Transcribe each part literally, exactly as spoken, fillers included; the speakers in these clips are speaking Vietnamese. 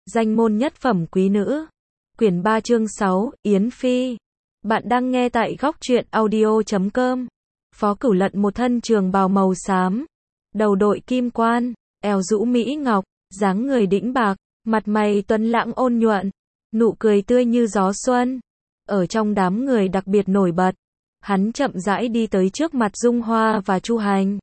Danh môn nhất phẩm quý nữ. Quyển ba chương sáu, Yến Phi. Bạn đang nghe tại góc truyện audio chấm com. Phó Cửu Lận một thân trường bào màu xám, đầu đội kim quan, eo rũ mỹ ngọc, dáng người đĩnh bạc, mặt mày tuấn lãng ôn nhuận, nụ cười tươi như gió xuân. Ở trong đám người đặc biệt nổi bật, hắn chậm rãi đi tới trước mặt Dung Hoa và Chu Hành.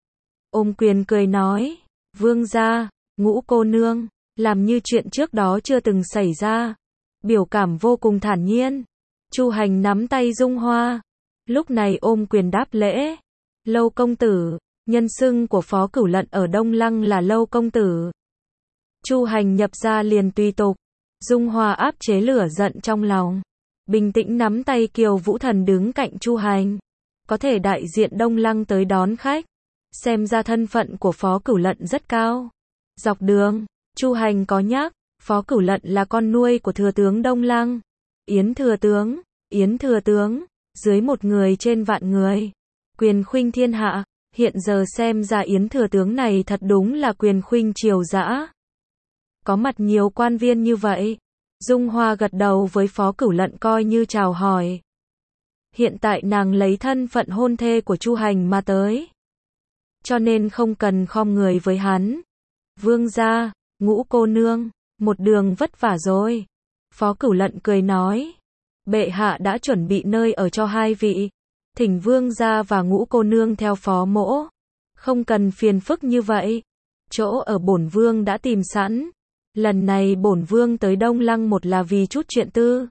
Ôm quyền cười nói, vương gia, Ngũ cô nương, làm như chuyện trước đó chưa từng xảy ra. Biểu cảm vô cùng thản nhiên. Chu Hành nắm tay Dung Hoa, lúc này ôm quyền đáp lễ. Lâu công tử, nhân xưng của Phó Cửu Lận ở Đông Lăng là Lâu công tử. Chu Hành nhập ra liền tùy tục. Dung Hoa áp chế lửa giận trong lòng, bình tĩnh nắm tay Kiều Vũ Thần đứng cạnh Chu Hành. Có thể đại diện Đông Lăng tới đón khách, xem ra thân phận của Phó Cửu Lận rất cao. Dọc đường, Chu Hành có nhắc, Phó Cửu Lận là con nuôi của thừa tướng Đông Lăng. Yến thừa tướng, Yến thừa tướng, dưới một người trên vạn người, quyền khuynh thiên hạ. Hiện giờ xem ra Yến thừa tướng này thật đúng là quyền khuynh triều dã. Có mặt nhiều quan viên như vậy. Dung Hoa gật đầu với Phó Cửu Lận coi như chào hỏi. Hiện tại nàng lấy thân phận hôn thê của Chu Hành mà tới, cho nên không cần khom người với hắn. Vương gia, Ngũ cô nương, một đường vất vả rồi. Phó Cửu Lận cười nói, bệ hạ đã chuẩn bị nơi ở cho hai vị, thỉnh vương gia và Ngũ cô nương theo phó mỗ, không cần phiền phức như vậy. Chỗ ở bổn vương đã tìm sẵn. Lần này bổn vương tới Đông Lăng, một là vì chút chuyện tư,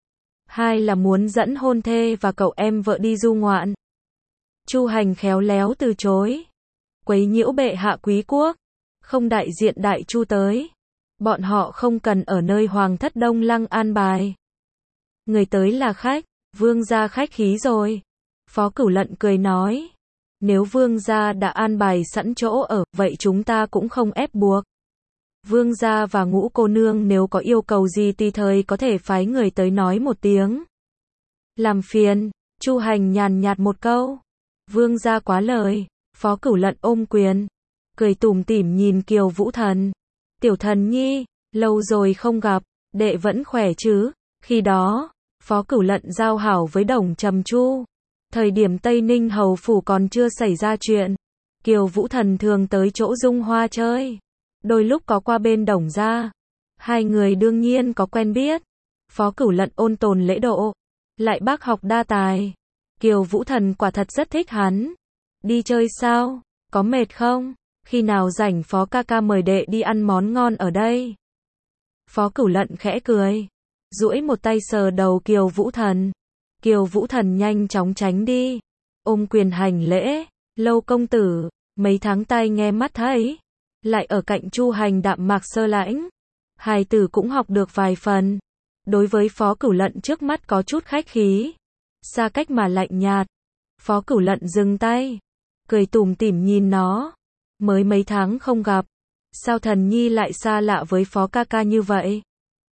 hai là muốn dẫn hôn thê và cậu em vợ đi du ngoạn. Chu Hành khéo léo từ chối, quấy nhiễu bệ hạ quý quốc, không đại diện đại chu tới, bọn họ không cần ở nơi hoàng thất Đông Lăng an bài. Người tới là khách, vương gia khách khí rồi. Phó Cửu Lận cười nói, nếu vương gia đã an bài sẵn chỗ ở, vậy chúng ta cũng không ép buộc. Vương gia và Ngũ cô nương nếu có yêu cầu gì tùy thời có thể phái người tới nói một tiếng. Làm phiền. Chu Hành nhàn nhạt một câu, vương gia quá lời. Phó Cửu Lận ôm quyền, cười tủm tỉm nhìn Kiều Vũ Thần. Tiểu thần nhi, lâu rồi không gặp, đệ vẫn khỏe chứ? Khi đó, Phó Cửu Lận giao hảo với Đồng Trầm Chu. Thời điểm Tây Ninh hầu phủ còn chưa xảy ra chuyện, Kiều Vũ Thần thường tới chỗ Dung Hoa chơi, đôi lúc có qua bên Đồng gia. Hai người đương nhiên có quen biết. Phó Cửu Lận ôn tồn lễ độ, lại bác học đa tài. Kiều Vũ Thần quả thật rất thích hắn. Đi chơi sao? Có mệt không? Khi nào rảnh Phó ca ca mời đệ đi ăn món ngon ở đây. Phó Cửu Lận khẽ cười, duỗi một tay sờ đầu Kiều Vũ Thần. Kiều Vũ Thần nhanh chóng tránh đi, ôm quyền hành lễ. Lâu công tử, mấy tháng tai nghe mắt thấy, lại ở cạnh Chu Hành đạm mạc sơ lãnh, hài tử cũng học được vài phần. Đối với Phó Cửu Lận trước mắt có chút khách khí, xa cách mà lạnh nhạt. Phó Cửu Lận dừng tay, cười tủm tỉm nhìn nó. Mới mấy tháng không gặp, sao thần nhi lại xa lạ với Phó ca ca như vậy?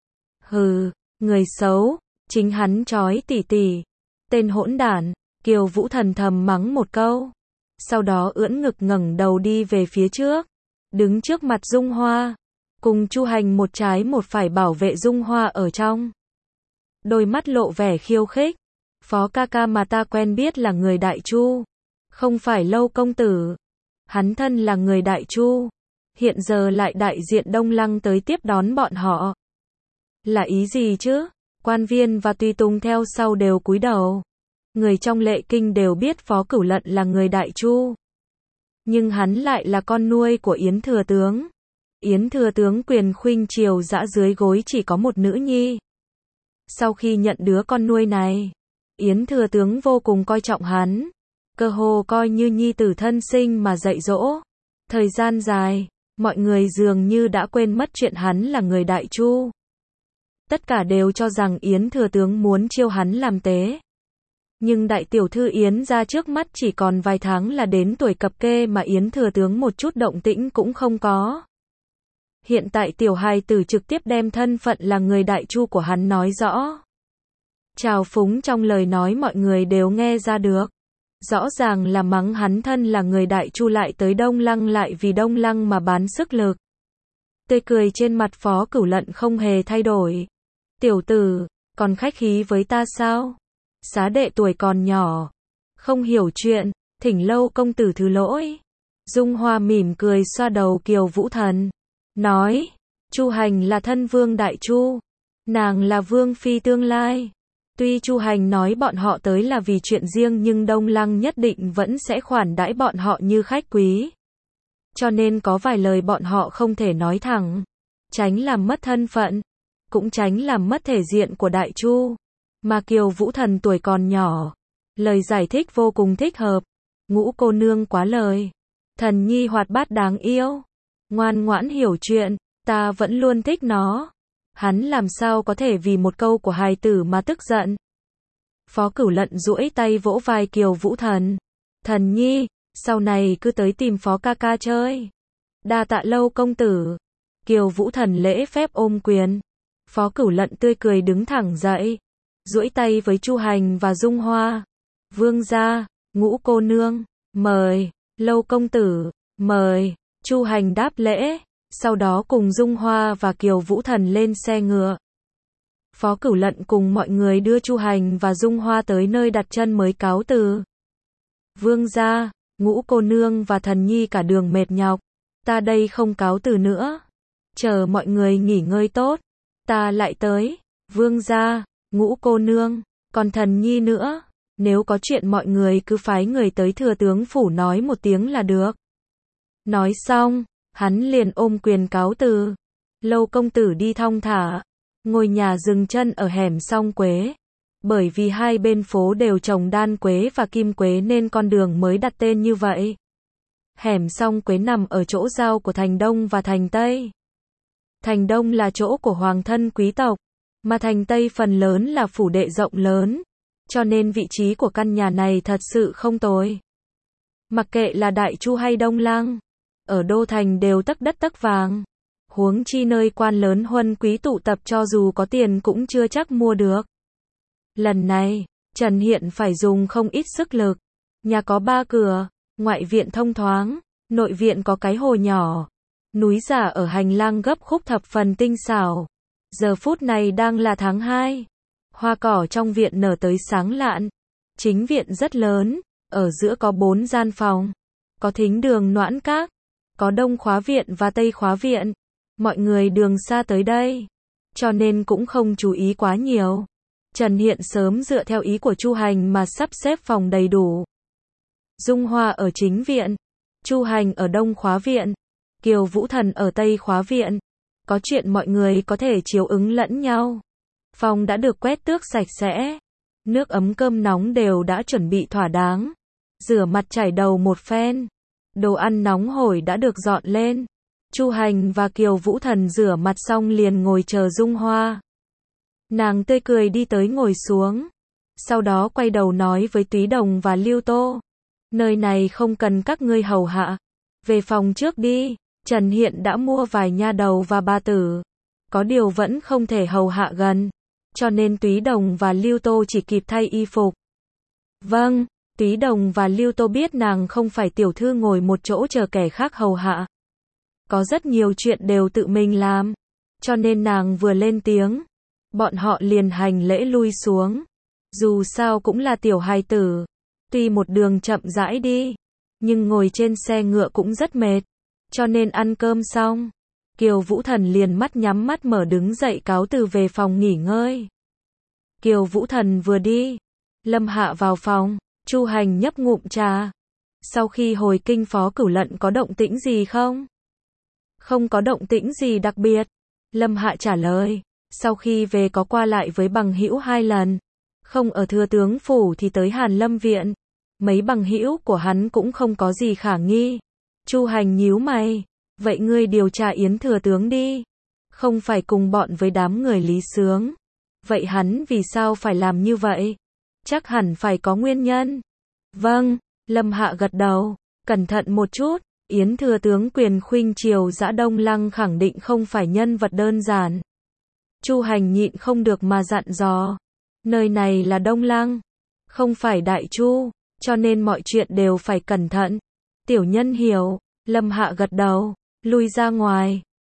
Hừ, người xấu, chính hắn chói tỷ tỷ. Tên hỗn đản. Kiều Vũ Thần thầm mắng một câu, sau đó ưỡn ngực ngẩng đầu đi về phía trước, đứng trước mặt Dung Hoa, cùng Chu Hành một trái một phải bảo vệ Dung Hoa ở trong. Đôi mắt lộ vẻ khiêu khích. Phó ca ca mà ta quen biết là người Đại Chu, không phải Lâu công tử. Hắn thân là người Đại Chu, hiện giờ lại đại diện Đông Lăng tới tiếp đón bọn họ. Là ý gì chứ? Quan viên và tùy tùng theo sau đều cúi đầu. Người trong Lệ Kinh đều biết Phó Cửu Lận là người Đại Chu, nhưng hắn lại là con nuôi của Yến thừa tướng. Yến thừa tướng quyền khuynh triều dã, dưới gối chỉ có một nữ nhi. Sau khi nhận đứa con nuôi này, Yến thừa tướng vô cùng coi trọng hắn, cơ hồ coi như nhi tử thân sinh mà dạy dỗ. Thời gian dài, mọi người dường như đã quên mất chuyện hắn là người Đại Chu. Tất cả đều cho rằng Yến thừa tướng muốn chiêu hắn làm tế. Nhưng đại tiểu thư Yến gia trước mắt chỉ còn vài tháng là đến tuổi cập kê mà Yến thừa tướng một chút động tĩnh cũng không có. Hiện tại tiểu hài tử trực tiếp đem thân phận là người Đại Chu của hắn nói rõ. Trào phúng trong lời nói mọi người đều nghe ra được. Rõ ràng là mắng hắn thân là người Đại Chu lại tới Đông Lăng, lại vì Đông Lăng mà bán sức lực. Tươi cười trên mặt Phó Cửu Lận không hề thay đổi. Tiểu tử, còn khách khí với ta sao? Xá đệ tuổi còn nhỏ, không hiểu chuyện, thỉnh Lâu công tử thứ lỗi. Dung Hoa mỉm cười xoa đầu Kiều Vũ Thần, nói, Chu Hành là thân vương Đại Chu, nàng là vương phi tương lai. Tuy Chu Hành nói bọn họ tới là vì chuyện riêng nhưng Đông Lăng nhất định vẫn sẽ khoản đãi bọn họ như khách quý. Cho nên có vài lời bọn họ không thể nói thẳng, tránh làm mất thân phận, cũng tránh làm mất thể diện của Đại Chu. Mà Kiều Vũ Thần tuổi còn nhỏ, lời giải thích vô cùng thích hợp. Ngũ cô nương quá lời. Thần nhi hoạt bát đáng yêu, ngoan ngoãn hiểu chuyện, ta vẫn luôn thích nó. Hắn làm sao có thể vì một câu của hài tử mà tức giận. Phó Cửu Lận duỗi tay vỗ vai Kiều Vũ Thần. Thần nhi, sau này cứ tới tìm Phó ca ca chơi. Đa tạ Lâu công tử. Kiều Vũ Thần lễ phép ôm quyền. Phó Cửu Lận tươi cười đứng thẳng dậy, duỗi tay với Chu Hành và Dung Hoa. Vương gia, Ngũ cô nương, mời. Lâu công tử, mời. Chu Hành đáp lễ, sau đó cùng Dung Hoa và Kiều Vũ Thần lên xe ngựa. Phó Cửu Lận cùng mọi người đưa Chu Hành và Dung Hoa tới nơi đặt chân mới cáo từ. Vương gia, Ngũ cô nương và Thần nhi cả đường mệt nhọc, ta đây không cáo từ nữa. Chờ mọi người nghỉ ngơi tốt, ta lại tới. Vương gia, Ngũ cô nương, còn Thần nhi nữa, nếu có chuyện mọi người cứ phái người tới thừa tướng phủ nói một tiếng là được. Nói xong, hắn liền ôm quyền cáo từ. Lâu công tử đi thong thả. Ngôi nhà dừng chân ở hẻm Song Quế. Bởi vì hai bên phố đều trồng đan quế và kim quế nên con đường mới đặt tên như vậy. Hẻm Song Quế nằm ở chỗ giao của thành Đông và thành Tây. Thành Đông là chỗ của hoàng thân quý tộc, mà thành Tây phần lớn là phủ đệ rộng lớn, cho nên vị trí của căn nhà này thật sự không tồi. Mặc kệ là Đại Chu hay Đông Lăng, ở đô thành đều tấc đất tấc vàng. Huống chi nơi quan lớn huân quý tụ tập cho dù có tiền cũng chưa chắc mua được. Lần này, Trần Hiện phải dùng không ít sức lực. Nhà có ba cửa, ngoại viện thông thoáng, nội viện có cái hồ nhỏ. Núi giả ở hành lang gấp khúc thập phần tinh xảo. Giờ phút này đang là tháng hai. Hoa cỏ trong viện nở tới sáng lạn. Chính viện rất lớn, ở giữa có bốn gian phòng. Có thính đường noãn các, có Đông khóa viện và Tây khóa viện. Mọi người đường xa tới đây, cho nên cũng không chú ý quá nhiều. Trần Hiện sớm dựa theo ý của Chu Hành mà sắp xếp phòng đầy đủ. Dung Hoa ở chính viện, Chu Hành ở Đông khóa viện, Kiều Vũ Thần ở Tây khóa viện. Có chuyện mọi người có thể chiếu ứng lẫn nhau. Phòng đã được quét tước sạch sẽ. Nước ấm cơm nóng đều đã chuẩn bị thỏa đáng. Rửa mặt chải đầu một phen. Đồ ăn nóng hổi đã được dọn lên. Chu Hành và Kiều Vũ Thần rửa mặt xong liền ngồi chờ Dung Hoa. Nàng tươi cười đi tới ngồi xuống. Sau đó quay đầu nói với Túy Đồng và Lưu Tô. Nơi này không cần các ngươi hầu hạ. Về phòng trước đi. Trần Hiện đã mua vài nha đầu và bà tử. Có điều vẫn không thể hầu hạ gần. Cho nên Túy Đồng và Lưu Tô chỉ kịp thay y phục. Vâng, Túy Đồng và Lưu Tô biết nàng không phải tiểu thư ngồi một chỗ chờ kẻ khác hầu hạ. Có rất nhiều chuyện đều tự mình làm. Cho nên nàng vừa lên tiếng, bọn họ liền hành lễ lui xuống. Dù sao cũng là tiểu hài tử. Tuy một đường chậm rãi đi, nhưng ngồi trên xe ngựa cũng rất mệt. Cho nên ăn cơm xong, Kiều Vũ Thần liền mắt nhắm mắt mở đứng dậy cáo từ về phòng nghỉ ngơi. Kiều Vũ Thần vừa đi, Lâm Hạ vào phòng, Chu Hành nhấp ngụm trà. Sau khi hồi kinh Phó Cửu Lận có động tĩnh gì không? Không có động tĩnh gì đặc biệt. Lâm Hạ trả lời. Sau khi về có qua lại với bằng hữu hai lần. Không ở thừa tướng phủ thì tới Hàn Lâm viện. Mấy bằng hữu của hắn cũng không có gì khả nghi. Chu Hành nhíu mày. Vậy ngươi điều tra Yến thừa tướng đi. Không phải cùng bọn với đám người Lý Sướng. Vậy hắn vì sao phải làm như vậy? Chắc hẳn phải có nguyên nhân. Vâng, Lâm Hạ gật đầu. Cẩn thận một chút. Yến thừa tướng quyền khuynh triều dã Đông Lăng khẳng định không phải nhân vật đơn giản. Chu Hành nhịn không được mà dặn dò. Nơi này là Đông Lăng, không phải Đại Chu, cho nên mọi chuyện đều phải cẩn thận. Tiểu nhân hiểu. Lâm Hạ gật đầu, lui ra ngoài.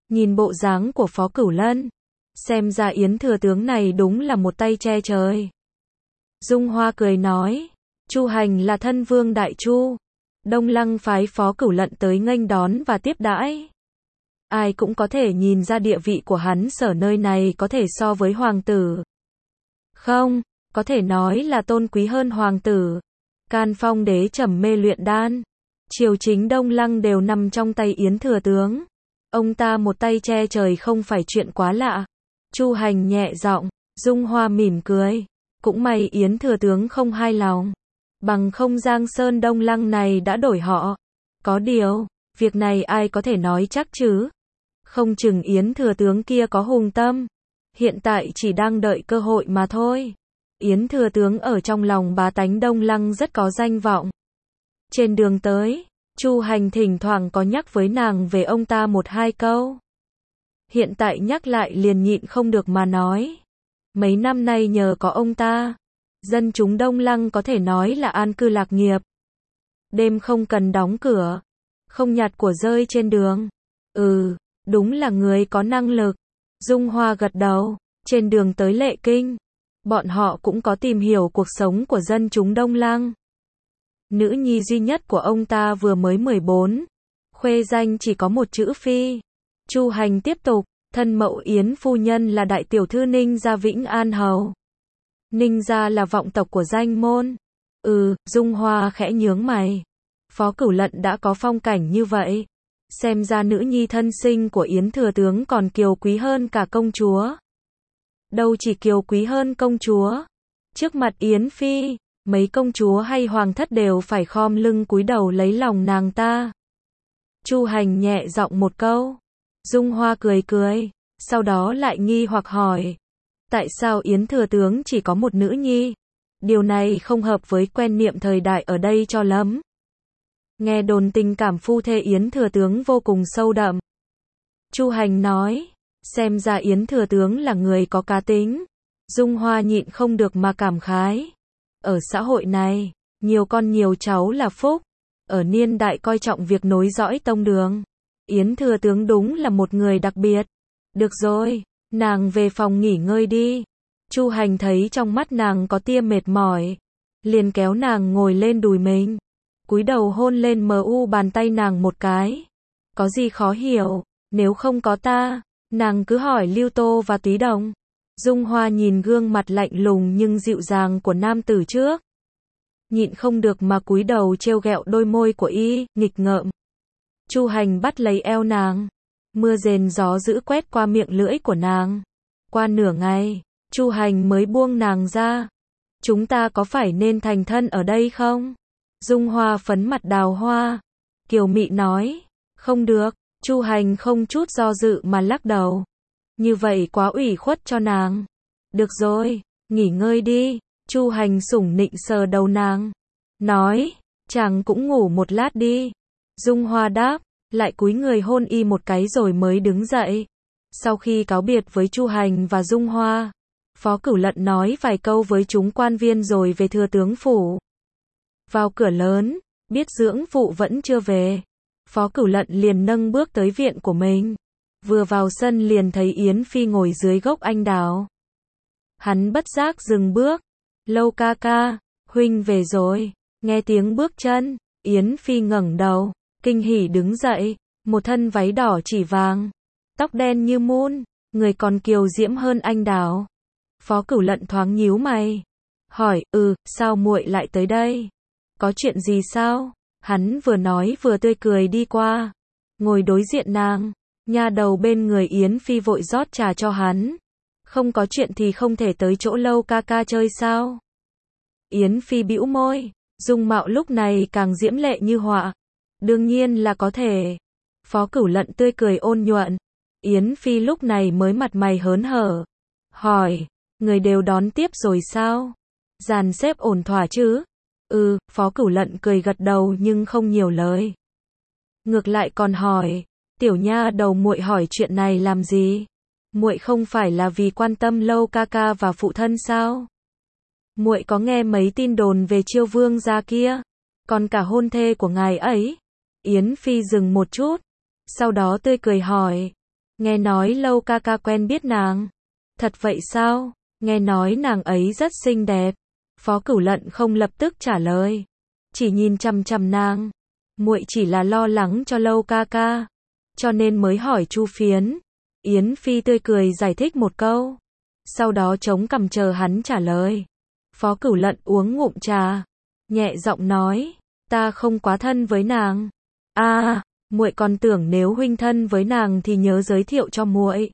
Nhìn bộ dáng của Phó Cửu Lân, xem ra Yến thừa tướng này đúng là một tay che trời. Dung Hoa cười nói, Chu Hành là thân vương đại chu, Đông Lăng phái Phó Cửu Lân tới nghênh đón và tiếp đãi. Ai cũng có thể nhìn ra địa vị của hắn sở nơi này có thể so với hoàng tử. Không, có thể nói là tôn quý hơn hoàng tử. Can Phong đế trầm mê luyện đan, triều chính Đông Lăng đều nằm trong tay Yến thừa tướng. Ông ta một tay che trời không phải chuyện quá lạ. Chu Hành nhẹ giọng, Dung Hoa mỉm cười. Cũng may Yến thừa tướng không hài lòng. Bằng không Giang Sơn Đông Lăng này đã đổi họ. Có điều, việc này ai có thể nói chắc chứ? Không chừng Yến thừa tướng kia có hùng tâm. Hiện tại chỉ đang đợi cơ hội mà thôi. Yến thừa tướng ở trong lòng bá tánh Đông Lăng rất có danh vọng. Trên đường tới, Chu Hành thỉnh thoảng có nhắc với nàng về ông ta một hai câu. Hiện tại nhắc lại liền nhịn không được mà nói. Mấy năm nay nhờ có ông ta, dân chúng Đông Lăng có thể nói là an cư lạc nghiệp. Đêm không cần đóng cửa, không nhặt của rơi trên đường. Ừ, đúng là người có năng lực. Dung Hoa gật đầu, trên đường tới Lệ Kinh, bọn họ cũng có tìm hiểu cuộc sống của dân chúng Đông Lăng. Nữ nhi duy nhất của ông ta vừa mới mười bốn, khuê danh chỉ có một chữ Phi. Chu Hành tiếp tục, thân mẫu Yến phu nhân là đại tiểu thư Ninh gia Vĩnh An hầu. Ninh gia là vọng tộc của danh môn. Ừ, Dung Hoa khẽ nhướng mày. Phó Cửu Lân đã có phong cảnh như vậy, xem ra nữ nhi thân sinh của Yến thừa tướng còn kiều quý hơn cả công chúa. Đâu chỉ kiều quý hơn công chúa, trước mặt Yến phi, mấy công chúa hay hoàng thất đều phải khom lưng cúi đầu lấy lòng nàng ta. Chu Hành nhẹ giọng một câu. Dung Hoa cười cười, sau đó lại nghi hoặc hỏi, tại sao Yến thừa tướng chỉ có một nữ nhi? Điều này không hợp với quan niệm thời đại ở đây cho lắm. Nghe đồn tình cảm phu thê Yến thừa tướng vô cùng sâu đậm. Chu Hành nói, xem ra Yến thừa tướng là người có cá tính. Dung Hoa nhịn không được mà cảm khái. Ở xã hội này, nhiều con nhiều cháu là phúc. Ở niên đại coi trọng việc nối dõi tông đường, Yến thừa tướng đúng là một người đặc biệt. Được rồi, nàng về phòng nghỉ ngơi đi. Chu Hành thấy trong mắt nàng có tia mệt mỏi, liền kéo nàng ngồi lên đùi mình, cúi đầu hôn lên mờ u bàn tay nàng một cái. Có gì khó hiểu, nếu không có ta, nàng cứ hỏi Lưu Tô và Túy Đồng. Dung Hoa nhìn gương mặt lạnh lùng nhưng dịu dàng của nam tử trước, nhịn không được mà cúi đầu trêu ghẹo đôi môi của y, nghịch ngợm. Chu Hành bắt lấy eo nàng, mưa rền gió dữ quét qua miệng lưỡi của nàng. Qua nửa ngày, Chu Hành mới buông nàng ra. Chúng ta có phải nên thành thân ở đây không? Dung Hoa phấn mặt đào hoa, kiều mị nói, không được. Chu Hành không chút do dự mà lắc đầu. Như vậy quá ủy khuất cho nàng. Được rồi, nghỉ ngơi đi. Chu Hành sủng nịnh sờ đầu nàng, nói, chàng cũng ngủ một lát đi. Dung Hoa đáp, lại cúi người hôn y một cái rồi mới đứng dậy. Sau khi cáo biệt với Chu Hành và Dung Hoa, Phó Cửu Lân nói vài câu với chúng quan viên rồi về thừa tướng phủ. Vào cửa lớn, biết dưỡng phụ vẫn chưa về, Phó Cửu Lân liền nâng bước tới viện của mình. Vừa vào sân liền thấy Yến Phi ngồi dưới gốc anh đào. Hắn bất giác dừng bước. Lâu ca ca, huynh về rồi. Nghe tiếng bước chân, Yến Phi ngẩng đầu, kinh hỉ đứng dậy, một thân váy đỏ chỉ vàng, tóc đen như mun, người còn kiều diễm hơn anh đào. Phó Cửu Lân thoáng nhíu mày, hỏi, ừ, sao muội lại tới đây? Có chuyện gì sao? Hắn vừa nói vừa tươi cười đi qua, ngồi đối diện nàng. Nha đầu bên người Yến Phi vội rót trà cho hắn. Không có chuyện thì không thể tới chỗ Lâu ca ca chơi sao? Yến Phi bĩu môi, dung mạo lúc này càng diễm lệ như họa. Đương nhiên là có thể. Phó Cửu Lân tươi cười ôn nhuận. Yến Phi lúc này mới mặt mày hớn hở, hỏi, người đều đón tiếp rồi sao? Dàn xếp ổn thỏa chứ? Ừ, Phó Cửu Lân cười gật đầu nhưng không nhiều lời. Ngược lại còn hỏi, tiểu nha đầu muội hỏi chuyện này làm gì? Muội không phải là vì quan tâm Lâu ca ca và phụ thân sao? Muội có nghe mấy tin đồn về Chiêu Vương gia kia, còn cả hôn thê của ngài ấy? Yến Phi dừng một chút, sau đó tươi cười hỏi, Nghe nói Lâu ca ca quen biết nàng. Thật vậy sao? Nghe nói nàng ấy rất xinh đẹp. Phó Cửu Lận không lập tức trả lời, chỉ nhìn chằm chằm nàng. Muội chỉ là lo lắng cho Lâu ca ca, cho nên mới hỏi Chu Phiến. Yến Phi tươi cười giải thích một câu, sau đó chống cằm chờ hắn trả lời. Phó Cửu Lận uống ngụm trà, nhẹ giọng nói, ta không quá thân với nàng. A, à, muội còn tưởng nếu huynh thân với nàng thì nhớ giới thiệu cho muội.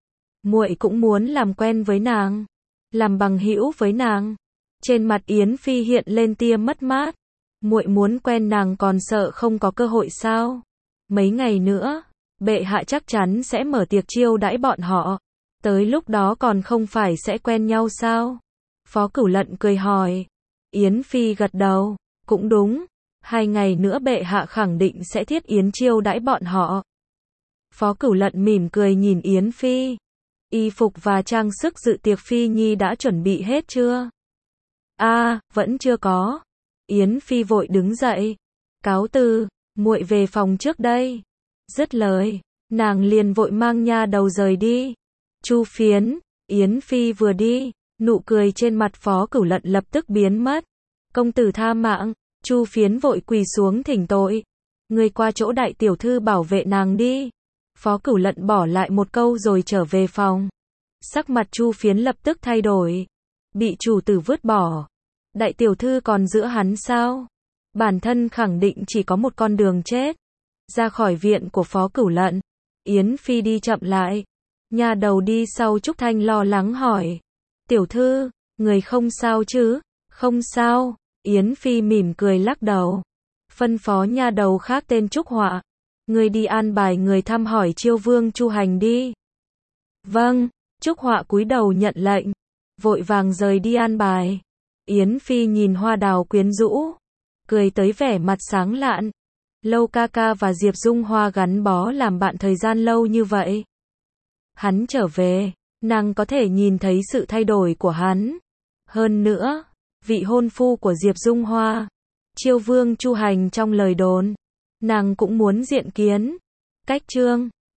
Muội cũng muốn làm quen với nàng, làm bằng hữu với nàng. Trên mặt Yến Phi hiện lên tia mất mát. Muội muốn quen nàng còn sợ không có cơ hội sao? Mấy ngày nữa, bệ hạ chắc chắn sẽ mở tiệc chiêu đãi bọn họ. Tới lúc đó còn không phải sẽ quen nhau sao? Phó Cửu Lận cười hỏi. Yến Phi gật đầu, cũng đúng. Hai ngày nữa bệ hạ khẳng định sẽ thiết yến chiêu đãi bọn họ. Phó Cửu Lận mỉm cười nhìn Yến Phi. Y phục và trang sức dự tiệc Phi Nhi đã chuẩn bị hết chưa? A, à, vẫn chưa có. Yến Phi vội đứng dậy. Cáo từ, muội về phòng trước đây. Dứt lời, nàng liền vội mang nha đầu rời đi. Chu Phiến, Yến Phi vừa đi, nụ cười trên mặt Phó Cửu Lận lập tức biến mất. Công tử tha mạng. Chu Phiến vội quỳ xuống thỉnh tội. Người qua chỗ đại tiểu thư bảo vệ nàng đi. Phó Cửu Lận bỏ lại một câu rồi trở về phòng. Sắc mặt Chu Phiến lập tức thay đổi. Bị chủ tử vứt bỏ. Đại tiểu thư còn giữ hắn sao? Bản thân khẳng định chỉ có một con đường chết. Ra khỏi viện của Phó Cửu Lận, Yến Phi đi chậm lại. Nha đầu đi sau Trúc Thanh lo lắng hỏi. Tiểu thư, người không sao chứ? Không sao. Yến Phi mỉm cười lắc đầu. Phân phó nha đầu khác tên Trúc Họa. Người đi an bài người thăm hỏi Chiêu Vương Chu Hành đi. Vâng. Trúc Họa cúi đầu nhận lệnh, vội vàng rời đi an bài. Yến Phi nhìn Hoa Đào quyến rũ, cười tới vẻ mặt sáng lạn. Lâu ca ca và Diệp Dung Hoa gắn bó làm bạn thời gian lâu như vậy. Hắn trở về, nàng có thể nhìn thấy sự thay đổi của hắn. Hơn nữa, vị hôn phu của Diệp Dung Hoa, Chiêu Vương Chu Hành trong lời đồn, nàng cũng muốn diện kiến. Cách chương